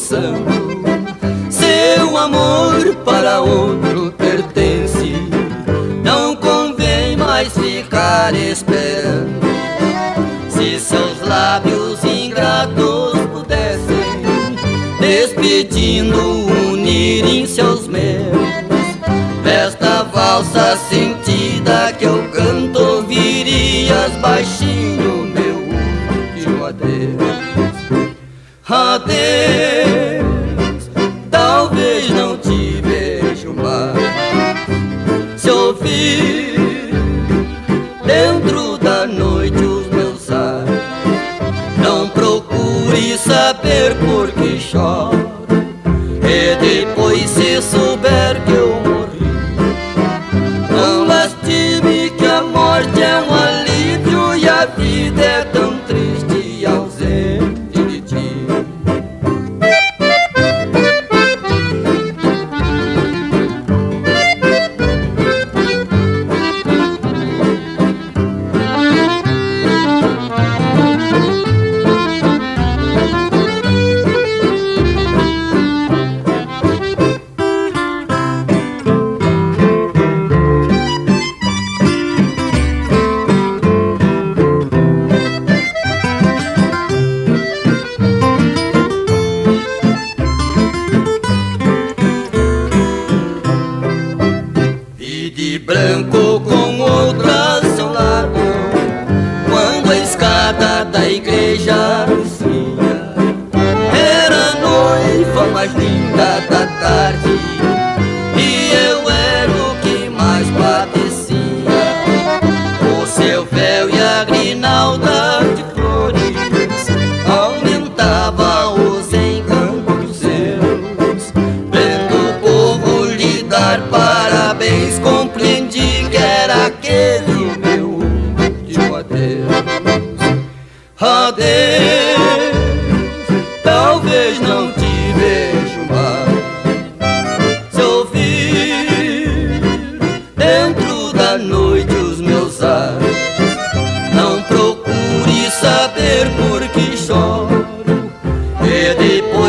pensando, seu amor para outro pertence, não convém mais ficar esperando. Se seus lábios ingratos pudessem, despedindo, unirem-se aos meus, desta valsa sentida que eu canto, ouvirias baixinho meu último adeus. Adeus, talvez não te vejo mais. Se ouvir dentro da noite os meus ais, não procure saber por que choro, e depois se souber que eu morri, não lastime que a morte é um alívio e a vida é tão triste e ausente de ti. Branco com outra ao seu lado, quando a escada da igreja descia, era a noiva mais linda da tarde, e eu era o que mais padecia. O seu véu e a grinalda de flores aumentava os encantos seus, vendo o povo lhe dar parabéns, compreendi que era aquele o meu último adeus. Adeus, talvez não te vejo mais. Se ouvir dentro da noite os meus ais, não procure saber por que choro, e depois